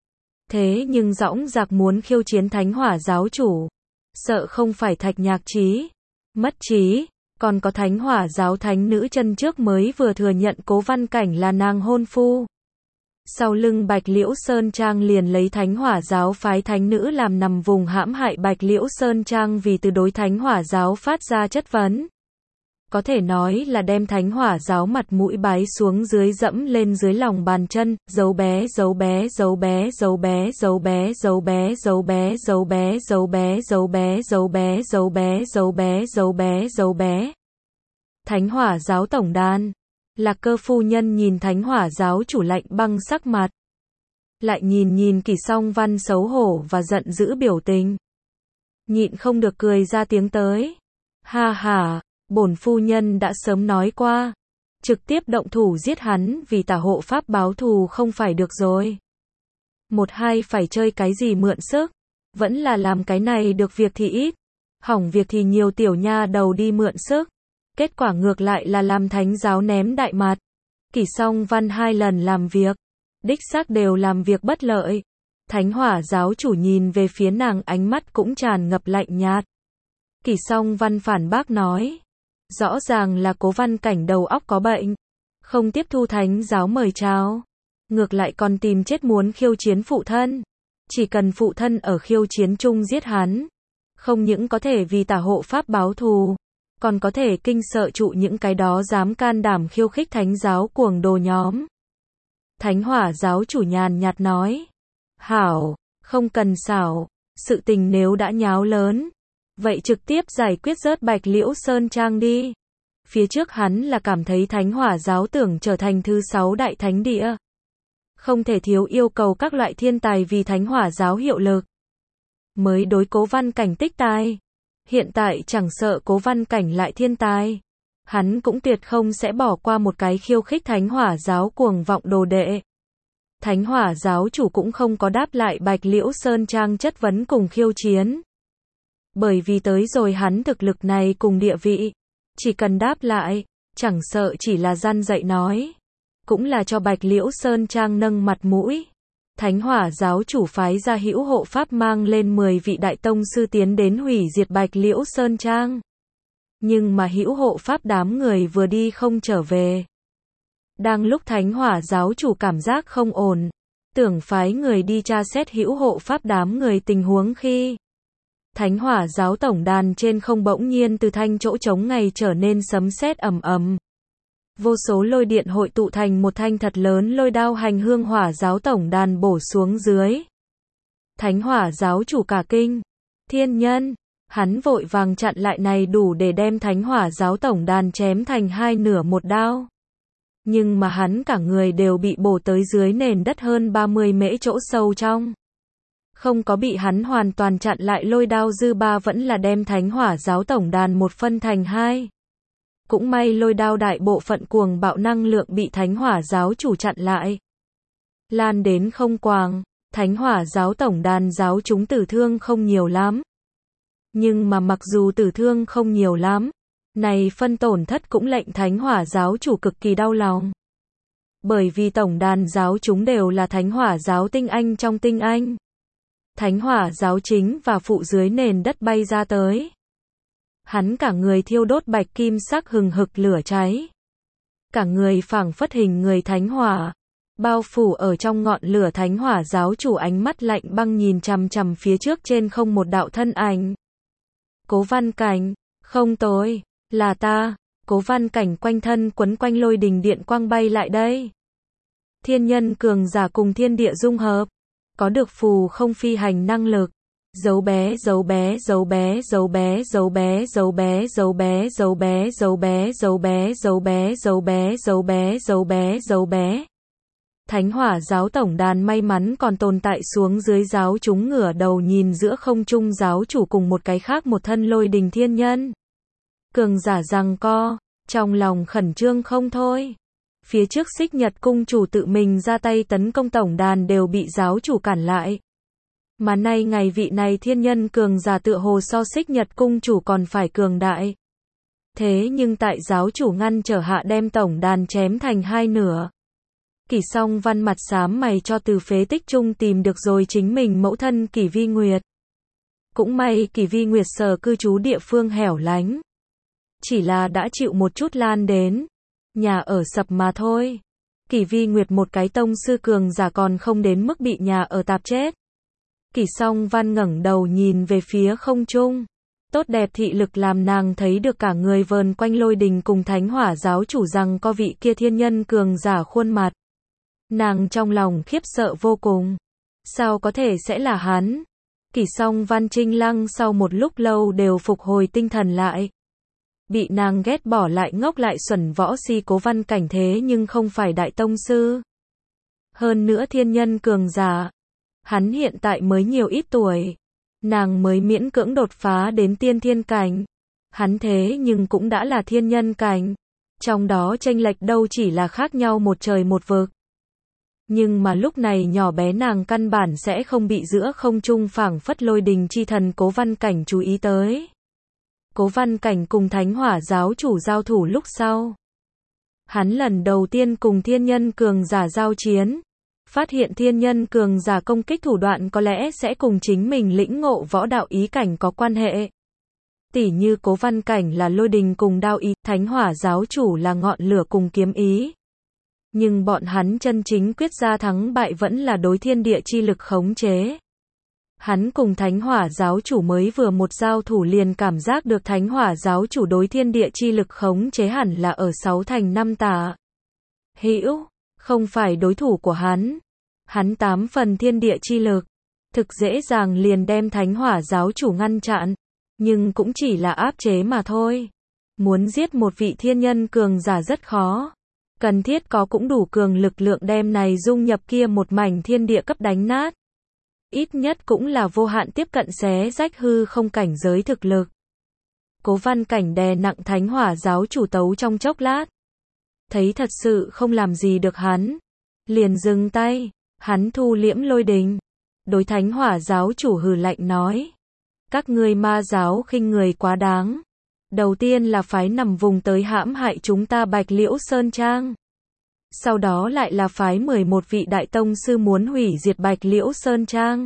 Thế nhưng dõng dạc muốn khiêu chiến Thánh Hỏa giáo chủ. Sợ không phải Thạch Nhạc Trí. Mất trí. Còn có Thánh Hỏa giáo thánh nữ chân trước mới vừa thừa nhận Cố Văn Cảnh là nàng hôn phu. Sau lưng Bạch Liễu Sơn trang liền lấy Thánh Hỏa giáo phái thánh nữ làm nằm vùng hãm hại Bạch Liễu Sơn trang vì từ đối Thánh Hỏa giáo phát ra chất vấn. Có thể nói là đem Thánh Hỏa giáo mặt mũi bái xuống dưới dẫm lên dưới lòng bàn chân, dấu bé dấu bé dấu bé dấu bé dấu bé dấu bé dấu bé dấu bé dấu bé dấu bé dấu bé dấu bé dấu bé dấu bé dấu bé. Thánh Hỏa giáo tổng đàn. Lạc Cơ phu nhân nhìn Thánh Hỏa giáo chủ lạnh băng sắc mặt. Lại nhìn Kỷ Song Văn xấu hổ và giận dữ biểu tình. Nhịn không được cười ra tiếng tới. Ha ha, bổn phu nhân đã sớm nói qua. Trực tiếp động thủ giết hắn vì tả hộ pháp báo thù không phải được rồi. Một hai phải chơi cái gì mượn sức. Vẫn là làm cái này được việc thì ít. Hỏng việc thì nhiều tiểu nha đầu đi mượn sức. Kết quả ngược lại là làm thánh giáo ném đại mặt. Kỷ Song Văn 2 lần làm việc. Đích xác đều làm việc bất lợi. Thánh Hỏa giáo chủ nhìn về phía nàng ánh mắt cũng tràn ngập lạnh nhạt. Kỷ Song Văn phản bác nói. Rõ ràng là Cố Văn Cảnh đầu óc có bệnh. Không tiếp thu thánh giáo mời chào. Ngược lại còn tìm chết muốn khiêu chiến phụ thân. Chỉ cần phụ thân ở khiêu chiến chung giết hắn. Không những có thể vì tả hộ pháp báo thù. Còn có thể kinh sợ trụ những cái đó dám can đảm khiêu khích thánh giáo cuồng đồ nhóm. Thánh Hỏa giáo chủ nhàn nhạt nói. Hảo, không cần xảo. Sự tình nếu đã nháo lớn. Vậy trực tiếp giải quyết rớt Bạch Liễu Sơn Trang đi. Phía trước hắn là cảm thấy Thánh Hỏa giáo tưởng trở thành thứ 6 đại thánh địa. Không thể thiếu yêu cầu các loại thiên tài vì Thánh Hỏa giáo hiệu lực. Mới đối Cố Văn Cảnh tích tài. Hiện tại chẳng sợ Cố Văn Cảnh lại thiên tài. Hắn cũng tuyệt không sẽ bỏ qua một cái khiêu khích Thánh Hỏa giáo cuồng vọng đồ đệ. Thánh Hỏa giáo chủ cũng không có đáp lại Bạch Liễu Sơn Trang chất vấn cùng khiêu chiến. Bởi vì tới rồi hắn thực lực này cùng địa vị. Chỉ cần đáp lại, chẳng sợ chỉ là gian dạy nói. Cũng là cho Bạch Liễu Sơn Trang nâng mặt mũi. Thánh Hỏa giáo chủ phái ra hữu hộ pháp mang lên 10 vị đại tông sư tiến đến hủy diệt Bạch Liễu Sơn Trang. Nhưng mà hữu hộ pháp đám người vừa đi không trở về. Đang lúc Thánh Hỏa giáo chủ cảm giác không ổn, tưởng phái người đi tra xét hữu hộ pháp đám người tình huống khi Thánh Hỏa giáo tổng đàn trên không bỗng nhiên từ thanh chỗ trống ngày trở nên sấm sét ầm ầm. Vô số lôi điện hội tụ thành một thanh thật lớn lôi đao hành hương Hỏa giáo tổng đàn bổ xuống dưới. Thánh Hỏa giáo chủ cả kinh. Thiên nhân, hắn vội vàng chặn lại này đủ để đem Thánh Hỏa giáo tổng đàn chém thành hai nửa một đao. Nhưng mà hắn cả người đều bị bổ tới dưới nền đất hơn 30 mễ chỗ sâu trong. Không có bị hắn hoàn toàn chặn lại lôi đao dư ba vẫn là đem Thánh Hỏa giáo tổng đàn một phân thành hai. Cũng may lôi đao đại bộ phận cuồng bạo năng lượng bị Thánh Hỏa giáo chủ chặn lại. Lan đến không quàng, Thánh Hỏa giáo tổng đàn giáo chúng tử thương không nhiều lắm. Nhưng mà mặc dù tử thương không nhiều lắm, này phân tổn thất cũng lệnh Thánh Hỏa giáo chủ cực kỳ đau lòng. Bởi vì tổng đàn giáo chúng đều là Thánh Hỏa giáo tinh anh trong tinh anh. Thánh Hỏa giáo chính và phụ dưới nền đất bay ra tới. Hắn cả người thiêu đốt bạch kim sắc hừng hực lửa cháy. Cả người phảng phất hình người Thánh Hỏa. Bao phủ ở trong ngọn lửa Thánh Hỏa giáo chủ ánh mắt lạnh băng nhìn chằm chằm phía trước trên không một đạo thân ảnh. Cố Văn Cảnh, không tôi, là ta. Cố Văn Cảnh quanh thân quấn quanh lôi đình điện quang bay lại đây. Thiên nhân cường giả cùng thiên địa dung hợp. Có được phù không phi hành năng lực. Dấu bé dấu bé dấu bé dấu bé dấu bé dấu bé dấu bé dấu bé dấu bé dấu bé dấu bé dấu bé dấu bé dấu bé dấu bé. Thánh Hỏa giáo tổng đàn may mắn còn tồn tại xuống dưới giáo chúng ngửa đầu nhìn giữa không trung giáo chủ cùng một cái khác một thân lôi đình thiên nhân. Cường giả giằng co, trong lòng khẩn trương không thôi. Phía trước Xích Nhật cung chủ tự mình ra tay tấn công tổng đàn đều bị giáo chủ cản lại. Mà nay ngày vị này thiên nhân cường giả tựa hồ so Xích Nhật cung chủ còn phải cường đại. Thế nhưng tại giáo chủ ngăn trở hạ đem tổng đàn chém thành hai nửa. Kỷ Song Văn mặt xám mày cho từ phế tích chung tìm được rồi chính mình mẫu thân Kỷ Vi Nguyệt. Cũng may Kỷ Vi Nguyệt sở cư trú địa phương hẻo lánh. Chỉ là đã chịu một chút lan đến. Nhà ở sập mà thôi. Kỷ Vi Nguyệt một cái tông sư cường giả còn không đến mức bị nhà ở tạp chết. Kỷ Song Văn ngẩng đầu nhìn về phía không trung. Tốt đẹp thị lực làm nàng thấy được cả người vờn quanh lôi đình cùng Thánh Hỏa giáo chủ rằng có vị kia thiên nhân cường giả khuôn mặt. Nàng trong lòng khiếp sợ vô cùng. Sao có thể sẽ là hắn? Kỷ Song Văn Trinh Lăng sau một lúc lâu đều phục hồi tinh thần lại. bị nàng ghét bỏ lại ngốc lại xuẩn võ si Cố Văn Cảnh thế nhưng không phải đại tông sư. Hơn nữa thiên nhân cường giả. Hắn hiện tại mới nhiều ít tuổi. Nàng mới miễn cưỡng đột phá đến tiên thiên cảnh. Hắn thế nhưng cũng đã là thiên nhân cảnh. Trong đó chênh lệch đâu chỉ là khác nhau một trời một vực. Nhưng mà lúc này nhỏ bé nàng căn bản sẽ không bị giữa không trung phảng phất lôi đình chi thần Cố Văn Cảnh chú ý tới. Cố Văn Cảnh cùng Thánh Hỏa giáo chủ giao thủ lúc sau. Hắn lần đầu tiên cùng thiên nhân cường giả giao chiến. Phát hiện thiên nhân cường giả công kích thủ đoạn có lẽ sẽ cùng chính mình lĩnh ngộ võ đạo ý cảnh có quan hệ. Tỉ như Cố Văn Cảnh là lôi đình cùng đao ý, Thánh Hỏa giáo chủ là ngọn lửa cùng kiếm ý. Nhưng bọn hắn chân chính quyết ra thắng bại vẫn là đối thiên địa chi lực khống chế. Hắn cùng Thánh Hỏa giáo chủ mới vừa một giao thủ liền cảm giác được Thánh Hỏa giáo chủ đối thiên địa chi lực khống chế hẳn là ở 6 thành 5 tả. Hữu, không phải đối thủ của hắn. Hắn 8 phần thiên địa chi lực, thực dễ dàng liền đem Thánh Hỏa giáo chủ ngăn chặn, nhưng cũng chỉ là áp chế mà thôi. Muốn giết một vị thiên nhân cường giả rất khó. Cần thiết có cũng đủ cường lực lượng đem này dung nhập kia một mảnh thiên địa cấp đánh nát. Ít nhất cũng là vô hạn tiếp cận xé rách hư không cảnh giới thực lực. Cố Văn Cảnh đè nặng Thánh Hỏa giáo chủ tấu trong chốc lát. Thấy thật sự không làm gì được hắn. Liền dừng tay, hắn thu liễm lôi đình. Đối Thánh Hỏa giáo chủ hừ lạnh nói. Các ngươi ma giáo khinh người quá đáng. Đầu tiên là phái nằm vùng tới hãm hại chúng ta Bạch Liễu Sơn Trang. Sau đó lại là phái 11 vị đại tông sư muốn hủy diệt Bạch Liễu Sơn Trang.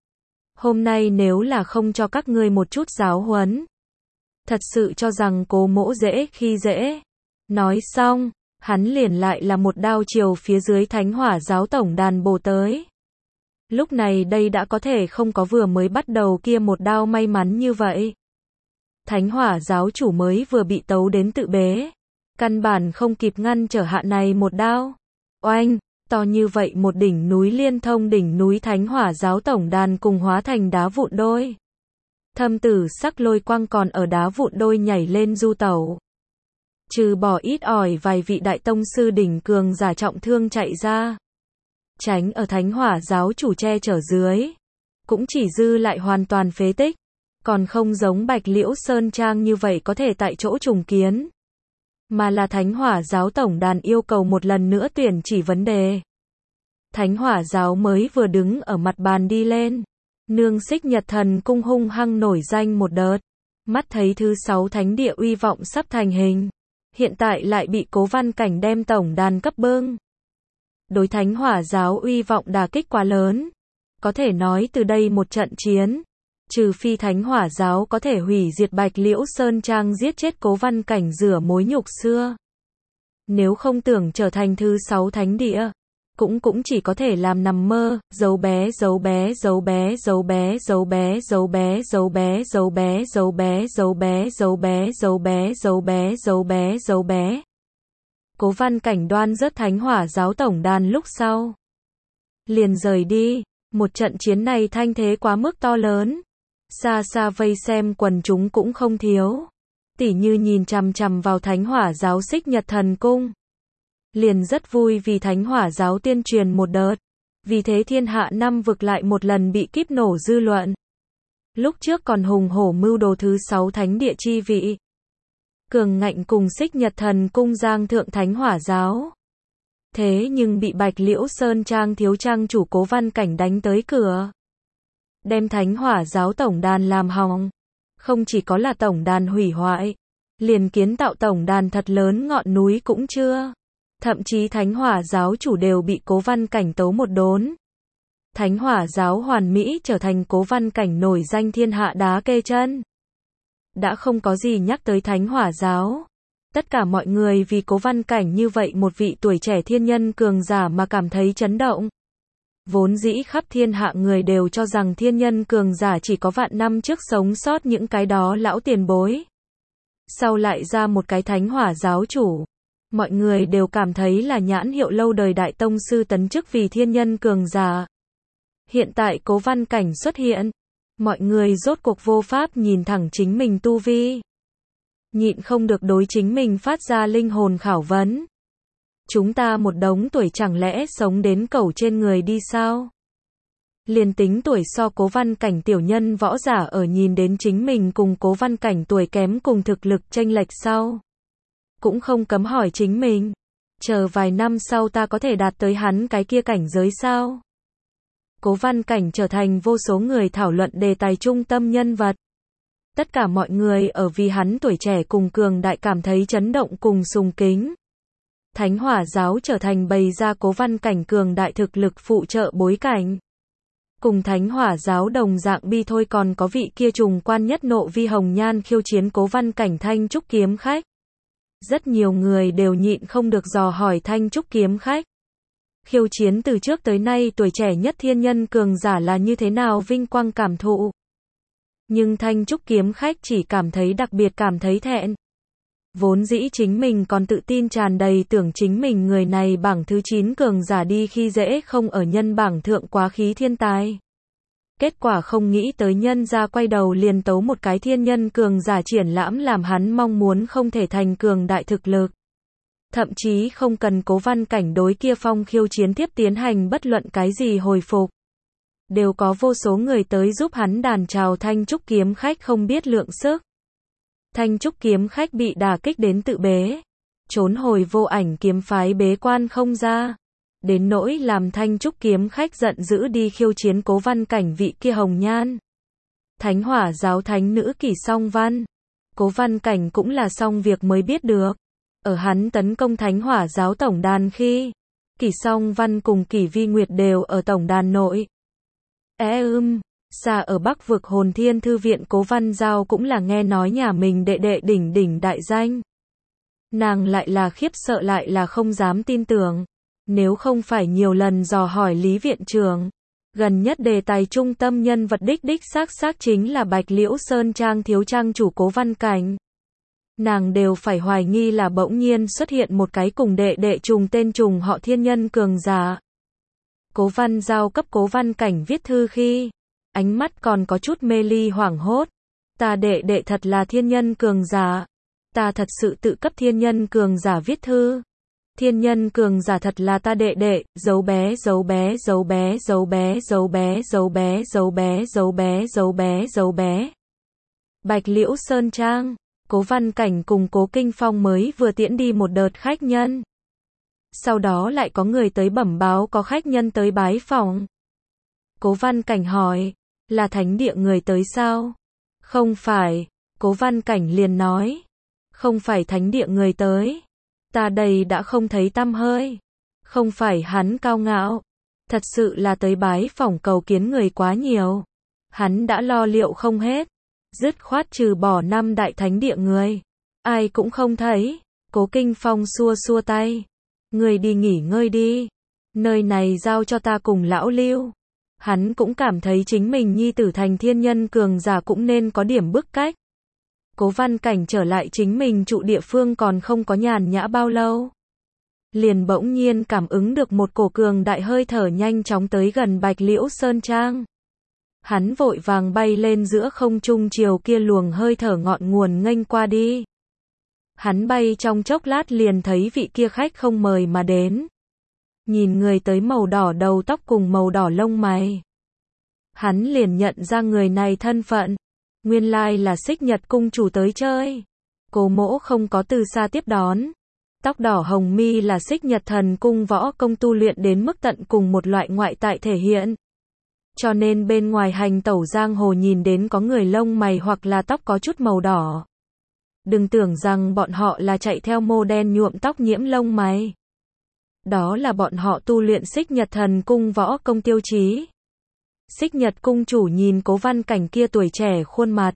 Hôm nay nếu là không cho các ngươi một chút giáo huấn. Thật sự cho rằng Cố mỗ dễ khi dễ. Nói xong, hắn liền lại là một đao chiều phía dưới Thánh Hỏa giáo tổng đàn bổ tới. Lúc này đây đã có thể không có vừa mới bắt đầu kia một đao may mắn như vậy. Thánh Hỏa giáo chủ mới vừa bị tấu đến tự bế. Căn bản không kịp ngăn trở hạ này một đao. Oanh, to như vậy một đỉnh núi liên thông đỉnh núi Thánh Hỏa giáo tổng đàn cùng hóa thành đá vụn đôi. Thâm tử sắc lôi quang còn ở đá vụn đôi nhảy lên du tẩu. Trừ bỏ ít ỏi vài vị đại tông sư đỉnh cường giả trọng thương chạy ra. Tránh ở Thánh Hỏa giáo chủ che chở dưới. Cũng chỉ dư lại hoàn toàn phế tích. Còn không giống Bạch Liễu Sơn Trang như vậy có thể tại chỗ trùng kiến. Mà là Thánh Hỏa giáo tổng đàn yêu cầu một lần nữa tuyển chỉ vấn đề. Thánh Hỏa giáo mới vừa đứng ở mặt bàn đi lên. Nương Xích Nhật Thần cung hung hăng nổi danh một đợt. Mắt thấy thứ 6 thánh địa uy vọng sắp thành hình. Hiện tại lại bị Cố Văn Cảnh đem tổng đàn cấp bưng. Đối Thánh Hỏa giáo uy vọng đả kích quá lớn. Có thể nói từ đây một trận chiến. Trừ phi Thánh Hỏa giáo có thể hủy diệt Bạch Liễu Sơn Trang giết chết Cố Văn Cảnh rửa mối nhục xưa. Nếu không tưởng trở thành thứ 6 thánh địa, cũng chỉ có thể làm nằm mơ, giấu bé giấu bé giấu bé giấu bé giấu bé giấu bé giấu bé giấu bé giấu bé giấu bé giấu bé giấu bé giấu bé giấu bé giấu bé. Cố Văn Cảnh đoan rớt Thánh Hỏa giáo tổng đàn lúc sau. Liền rời đi, một trận chiến này thanh thế quá mức to lớn. Xa xa vây xem quần chúng cũng không thiếu. Tỉ như nhìn chằm chằm vào Thánh Hỏa giáo Xích Nhật Thần cung. Liền rất vui vì Thánh Hỏa giáo tiên truyền một đợt. Vì thế thiên hạ năm vực lại một lần bị kíp nổ dư luận. Lúc trước còn hùng hổ mưu đồ thứ 6 thánh địa chi vị. Cường ngạnh cùng Xích Nhật Thần cung giang thượng Thánh Hỏa giáo. Thế nhưng bị Bạch Liễu Sơn Trang thiếu trang chủ Cố Văn Cảnh đánh tới cửa. Đem Thánh Hỏa giáo tổng đàn làm hỏng. Không chỉ có là tổng đàn hủy hoại. Liền kiến tạo tổng đàn thật lớn ngọn núi cũng chưa. Thậm chí Thánh Hỏa giáo chủ đều bị Cố Văn Cảnh tấu một đốn. Thánh Hỏa giáo hoàn mỹ trở thành Cố Văn Cảnh nổi danh thiên hạ đá kê chân. Đã không có gì nhắc tới Thánh Hỏa giáo. Tất cả mọi người vì Cố Văn Cảnh như vậy một vị tuổi trẻ thiên nhân cường giả mà cảm thấy chấn động. Vốn dĩ khắp thiên hạ người đều cho rằng thiên nhân cường giả chỉ có vạn năm trước sống sót những cái đó lão tiền bối. Sau lại ra một cái Thánh Hỏa giáo chủ. Mọi người đều cảm thấy là nhãn hiệu lâu đời đại tông sư tấn chức vì thiên nhân cường giả. Hiện tại Cố Văn Cảnh xuất hiện. Mọi người rốt cuộc vô pháp nhìn thẳng chính mình tu vi. nhịn không được đối chính mình phát ra linh hồn khảo vấn. Chúng ta một đống tuổi chẳng lẽ sống đến cẩu trên người đi sao? Liền tính tuổi so Cố Văn Cảnh tiểu nhân võ giả ở nhìn đến chính mình cùng Cố Văn Cảnh tuổi kém cùng thực lực chênh lệch sau. Cũng không cấm hỏi chính mình, chờ vài năm sau ta có thể đạt tới hắn cái kia cảnh giới sao? Cố Văn Cảnh trở thành vô số người thảo luận đề tài trung tâm nhân vật. Tất cả mọi người ở vì hắn tuổi trẻ cùng cường đại cảm thấy chấn động cùng sùng kính. Thánh Hỏa giáo trở thành bày ra Cố Văn Cảnh cường đại thực lực phụ trợ bối cảnh. Cùng Thánh Hỏa giáo đồng dạng bi thôi còn có vị kia trùng quan nhất nộ vi hồng nhan khiêu chiến Cố Văn Cảnh Thanh Trúc kiếm khách. Rất nhiều người đều nhịn không được dò hỏi Thanh Trúc kiếm khách. Khiêu chiến từ trước tới nay tuổi trẻ nhất thiên nhân cường giả là như thế nào vinh quang cảm thụ. Nhưng Thanh Trúc kiếm khách chỉ cảm thấy đặc biệt cảm thấy thẹn. Vốn dĩ chính mình còn tự tin tràn đầy tưởng chính mình người này bảng thứ 9 cường giả đi khi dễ không ở nhân bảng thượng quá khí thiên tài. Kết quả không nghĩ tới nhân ra quay đầu liền tấu một cái thiên nhân cường giả triển lãm làm hắn mong muốn không thể thành cường đại thực lực. Thậm chí không cần Cố Văn Cảnh đối kia phong khiêu chiến tiếp tiến hành bất luận cái gì hồi phục. Đều có vô số người tới giúp hắn đàn chào Thanh Trúc kiếm khách không biết lượng sức. Thanh Trúc kiếm khách bị đả kích đến tự bế. Trốn hồi Vô Ảnh kiếm phái bế quan không ra. Đến nỗi làm Thanh Trúc kiếm khách giận dữ đi khiêu chiến Cố Văn Cảnh vị kia hồng nhan. Thánh Hỏa giáo thánh nữ Kỷ Song Văn. Cố Văn Cảnh cũng là xong việc mới biết được. Ở hắn tấn công Thánh Hỏa giáo tổng đàn khi, Kỷ Song Văn cùng Kỷ Vi Nguyệt đều ở tổng đàn nội. Xa ở Bắc vực Hồn Thiên Thư viện Cố Văn Giao cũng là nghe nói nhà mình đệ đệ đỉnh đỉnh đại danh. Nàng lại là khiếp sợ lại là không dám tin tưởng. Nếu không phải nhiều lần dò hỏi Lý viện trưởng, gần nhất đề tài trung tâm nhân vật đích xác chính là Bạch Liễu Sơn Trang thiếu trang chủ Cố Văn Cảnh. Nàng đều phải hoài nghi là bỗng nhiên xuất hiện một cái cùng đệ đệ trùng tên trùng họ thiên nhân cường giả. Cố Văn Giao cấp Cố Văn Cảnh viết thư khi, ánh mắt còn có chút mê ly hoảng hốt. Ta đệ đệ thật là thiên nhân cường giả. Ta thật sự tự cấp thiên nhân cường giả viết thư. Thiên nhân cường giả thật là ta đệ đệ, dấu bé. Bạch Liễu Sơn Trang, Cố Văn Cảnh cùng Cố Kinh Phong mới vừa tiễn đi một đợt khách nhân. Sau đó lại có người tới bẩm báo có khách nhân tới bái phỏng. Cố Văn Cảnh hỏi, là thánh địa người tới sao? Không phải, Cố Văn Cảnh liền nói, không phải thánh địa người tới. Ta đây đã không thấy tăm hơi. Không phải hắn cao ngạo, thật sự là tới bái phỏng cầu kiến người quá nhiều. Hắn đã lo liệu không hết, dứt khoát trừ bỏ 5 đại thánh địa người, ai cũng không thấy. Cố Kinh Phong xua xua tay, người đi nghỉ ngơi đi, nơi này giao cho ta cùng lão Lưu. Hắn cũng cảm thấy chính mình nhi tử thành thiên nhân cường giả cũng nên có điểm bức cách. Cố Văn Cảnh trở lại chính mình trụ địa phương còn không có nhàn nhã bao lâu. Liền bỗng nhiên cảm ứng được một cổ cường đại hơi thở nhanh chóng tới gần Bạch Liễu Sơn Trang. Hắn vội vàng bay lên giữa không trung chiều kia luồng hơi thở ngọn nguồn nghênh qua đi. Hắn bay trong chốc lát liền thấy vị kia khách không mời mà đến. Nhìn người tới màu đỏ đầu tóc cùng màu đỏ lông mày. Hắn liền nhận ra người này thân phận. Nguyên lai là Xích Nhật cung chủ tới chơi. Cố Mỗ không có từ xa tiếp đón. Tóc đỏ hồng mi là Xích Nhật thần cung võ công tu luyện đến mức tận cùng một loại ngoại tại thể hiện. Cho nên bên ngoài hành tẩu giang hồ nhìn đến có người lông mày hoặc là tóc có chút màu đỏ. Đừng tưởng rằng bọn họ là chạy theo mô đen nhuộm tóc nhiễm lông mày. Đó là bọn họ tu luyện Xích Nhật thần cung võ công tiêu chí. Xích Nhật cung chủ nhìn Cố Văn Cảnh kia tuổi trẻ khuôn mặt.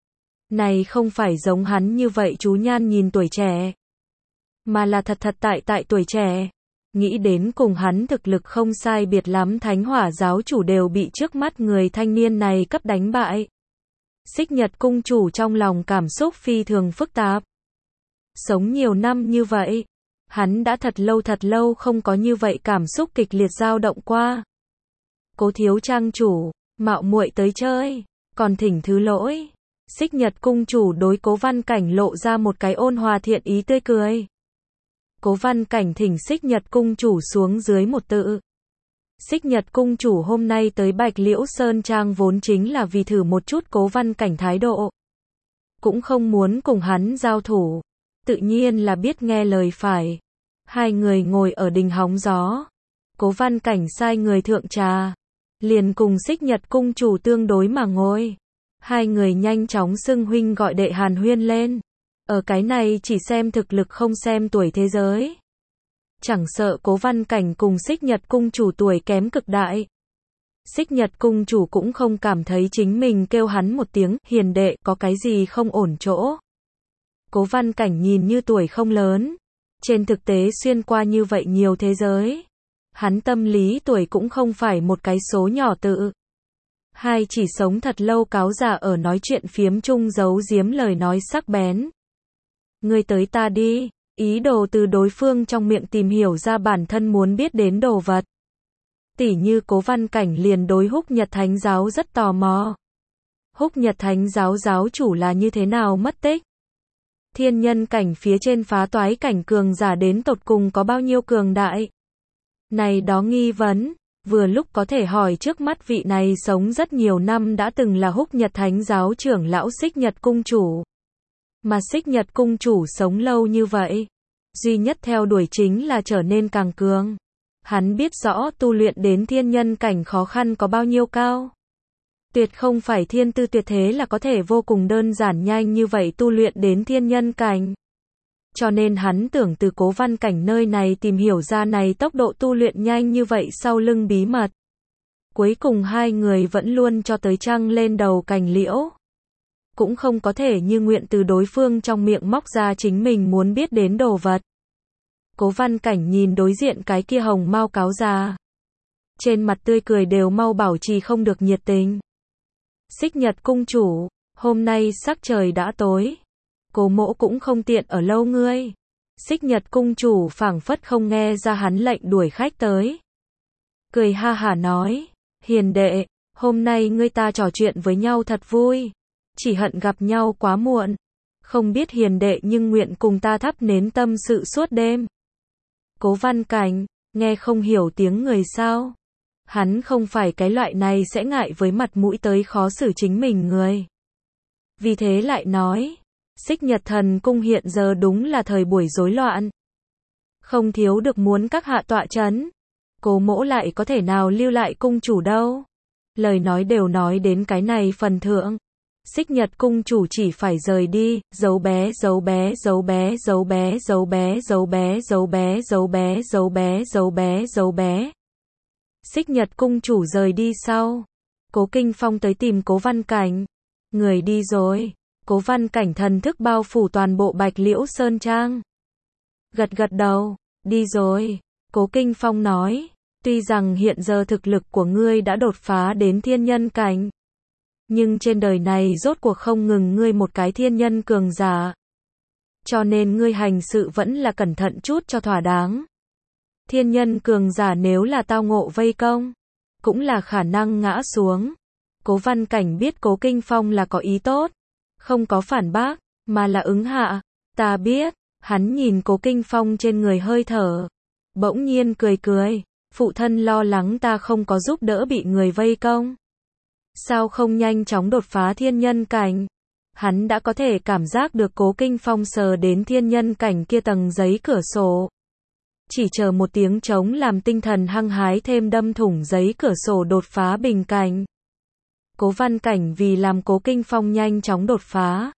Này không phải giống hắn như vậy chú nhan nhìn tuổi trẻ. Mà là thật tại tuổi trẻ. Nghĩ đến cùng hắn thực lực không sai biệt lắm Thánh Hỏa giáo chủ đều bị trước mắt người thanh niên này cấp đánh bại. Xích Nhật cung chủ trong lòng cảm xúc phi thường phức tạp. Sống nhiều năm như vậy, hắn đã thật lâu không có như vậy cảm xúc kịch liệt dao động qua. Cố thiếu trang chủ, mạo muội tới chơi, còn thỉnh thứ lỗi. Xích Nhật cung chủ đối Cố Văn Cảnh lộ ra một cái ôn hòa thiện ý tươi cười. Cố Văn Cảnh thỉnh Xích Nhật cung chủ xuống dưới một tự. Xích Nhật cung chủ hôm nay tới Bạch Liễu Sơn Trang vốn chính là vì thử một chút Cố Văn Cảnh thái độ. Cũng không muốn cùng hắn giao thủ. Tự nhiên là biết nghe lời phải. Hai người ngồi ở đình hóng gió. Cố Văn Cảnh sai người thượng trà. Liền cùng Xích Nhật cung chủ tương đối mà ngồi. Hai người nhanh chóng xưng huynh gọi đệ hàn huyên lên. Ở cái này chỉ xem thực lực không xem tuổi thế giới. Chẳng sợ Cố Văn Cảnh cùng Xích Nhật cung chủ tuổi kém cực đại. Xích Nhật cung chủ cũng không cảm thấy chính mình kêu hắn một tiếng hiền đệ có cái gì không ổn chỗ. Cố Văn Cảnh nhìn như tuổi không lớn. Trên thực tế xuyên qua như vậy nhiều thế giới. Hắn tâm lý tuổi cũng không phải một cái số nhỏ tự. Hai chỉ sống thật lâu cáo già ở nói chuyện phiếm chung giấu giếm lời nói sắc bén. Ngươi tới ta đi, ý đồ từ đối phương trong miệng tìm hiểu ra bản thân muốn biết đến đồ vật. Tỉ như Cố Văn Cảnh liền đối Húc Nhật Thánh Giáo rất tò mò. Húc Nhật Thánh Giáo giáo chủ là như thế nào mất tích? Thiên nhân cảnh phía trên phá toái cảnh cường giả đến tột cùng có bao nhiêu cường đại? Này đó nghi vấn, vừa lúc có thể hỏi trước mắt vị này sống rất nhiều năm đã từng là Húc Nhật Thánh Giáo trưởng lão Xích Nhật cung chủ. Mà Xích Nhật cung chủ sống lâu như vậy, duy nhất theo đuổi chính là trở nên càng cường. Hắn biết rõ tu luyện đến thiên nhân cảnh khó khăn có bao nhiêu cao. Tuyệt không phải thiên tư tuyệt thế là có thể vô cùng đơn giản nhanh như vậy tu luyện đến thiên nhân cảnh. Cho nên hắn tưởng từ Cố Văn Cảnh nơi này tìm hiểu ra này tốc độ tu luyện nhanh như vậy sau lưng bí mật. Cuối cùng hai người vẫn luôn cho tới trăng lên đầu cành liễu. Cũng không có thể như nguyện từ đối phương trong miệng móc ra chính mình muốn biết đến đồ vật. Cố Văn Cảnh nhìn đối diện cái kia hồng mao cáo già. Trên mặt tươi cười đều mau bảo trì không được nhiệt tình. Xích Nhật cung chủ, hôm nay sắc trời đã tối. Cố mỗ cũng không tiện ở lâu ngươi. Xích Nhật cung chủ phảng phất không nghe ra hắn lệnh đuổi khách tới. Cười ha hả nói, hiền đệ, hôm nay ngươi ta trò chuyện với nhau thật vui. Chỉ hận gặp nhau quá muộn. Không biết hiền đệ nhưng nguyện cùng ta thắp nến tâm sự suốt đêm. Cố Văn Cảnh, nghe không hiểu tiếng người sao. Hắn không phải cái loại này sẽ ngại với mặt mũi tới khó xử chính mình người. Vì thế lại nói, Xích Nhật thần cung hiện giờ đúng là thời buổi rối loạn. Không thiếu được muốn các hạ tọa chấn. Cố mỗ lại có thể nào lưu lại cung chủ đâu. Lời nói đều nói đến cái này phần thượng. Xích Nhật cung chủ chỉ phải rời đi, dấu bé, dấu bé, dấu bé, dấu bé, dấu bé, dấu bé, dấu bé, dấu bé, dấu bé, dấu bé, dấu bé. Xích Nhật cung chủ rời đi sau. Cố Kinh Phong tới tìm Cố Văn Cảnh. Người đi rồi. Cố Văn Cảnh thần thức bao phủ toàn bộ Bạch Liễu Sơn Trang. Gật gật đầu, đi rồi. Cố Kinh Phong nói, tuy rằng hiện giờ thực lực của ngươi đã đột phá đến thiên nhân cảnh. Nhưng trên đời này rốt cuộc không ngừng ngươi một cái thiên nhân cường giả. Cho nên ngươi hành sự vẫn là cẩn thận chút cho thỏa đáng. Thiên nhân cường giả nếu là tao ngộ vây công, cũng là khả năng ngã xuống. Cố Văn Cảnh biết Cố Kinh Phong là có ý tốt, không có phản bác, mà là ứng hạ. Ta biết, hắn nhìn Cố Kinh Phong trên người hơi thở. Bỗng nhiên cười cười, phụ thân lo lắng ta không có giúp đỡ bị người vây công. Sao không nhanh chóng đột phá thiên nhân cảnh? Hắn đã có thể cảm giác được Cố Kinh Phong sờ đến thiên nhân cảnh kia tầng giấy cửa sổ. Chỉ chờ một tiếng trống làm tinh thần hăng hái thêm đâm thủng giấy cửa sổ đột phá bình cảnh. Cố Văn Cảnh vì làm Cố Kinh Phong nhanh chóng đột phá.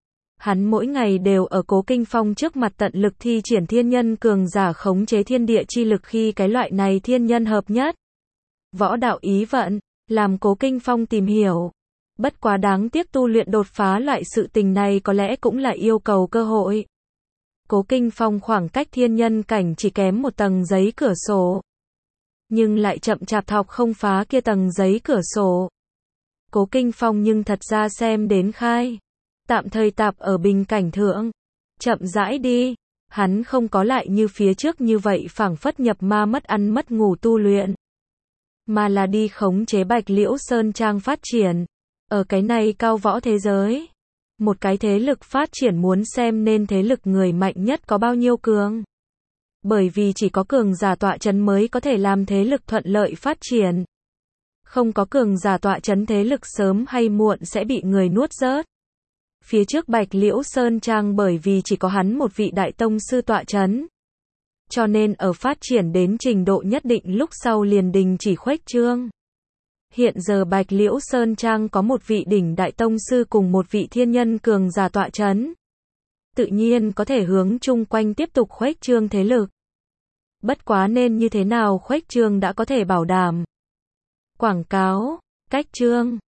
Hắn mỗi ngày đều ở Cố Kinh Phong trước mặt tận lực thi triển thiên nhân cường giả khống chế thiên địa chi lực khi cái loại này thiên nhân hợp nhất. Võ đạo ý vận, làm Cố Kinh Phong tìm hiểu. Bất quá đáng tiếc tu luyện đột phá loại sự tình này có lẽ cũng là yêu cầu cơ hội. Cố Kinh Phong khoảng cách thiên nhân cảnh chỉ kém một tầng giấy cửa sổ. Nhưng lại chậm chạp thọc không phá kia tầng giấy cửa sổ. Cố Kinh Phong nhưng thật ra xem đến khai. Tạm thời tạp ở bình cảnh thượng. Chậm rãi đi. Hắn không có lại như phía trước như vậy phảng phất nhập ma mất ăn mất ngủ tu luyện. Mà là đi khống chế Bạch Liễu Sơn Trang phát triển. Ở cái này cao võ thế giới. Một cái thế lực phát triển muốn xem nên thế lực người mạnh nhất có bao nhiêu cường. Bởi vì chỉ có cường giả tọa chấn mới có thể làm thế lực thuận lợi phát triển. Không có cường giả tọa chấn thế lực sớm hay muộn sẽ bị người nuốt rớt. Phía trước Bạch Liễu Sơn Trang bởi vì chỉ có hắn một vị đại tông sư tọa chấn. Cho nên ở phát triển đến trình độ nhất định lúc sau liền đình chỉ khuếch trương. Hiện giờ Bạch Liễu Sơn Trang có một vị đỉnh đại tông sư cùng một vị thiên nhân cường giả tọa chấn. Tự nhiên có thể hướng chung quanh tiếp tục khuếch trương thế lực. Bất quá nên như thế nào khuếch trương đã có thể bảo đảm. Quảng cáo, cách trương.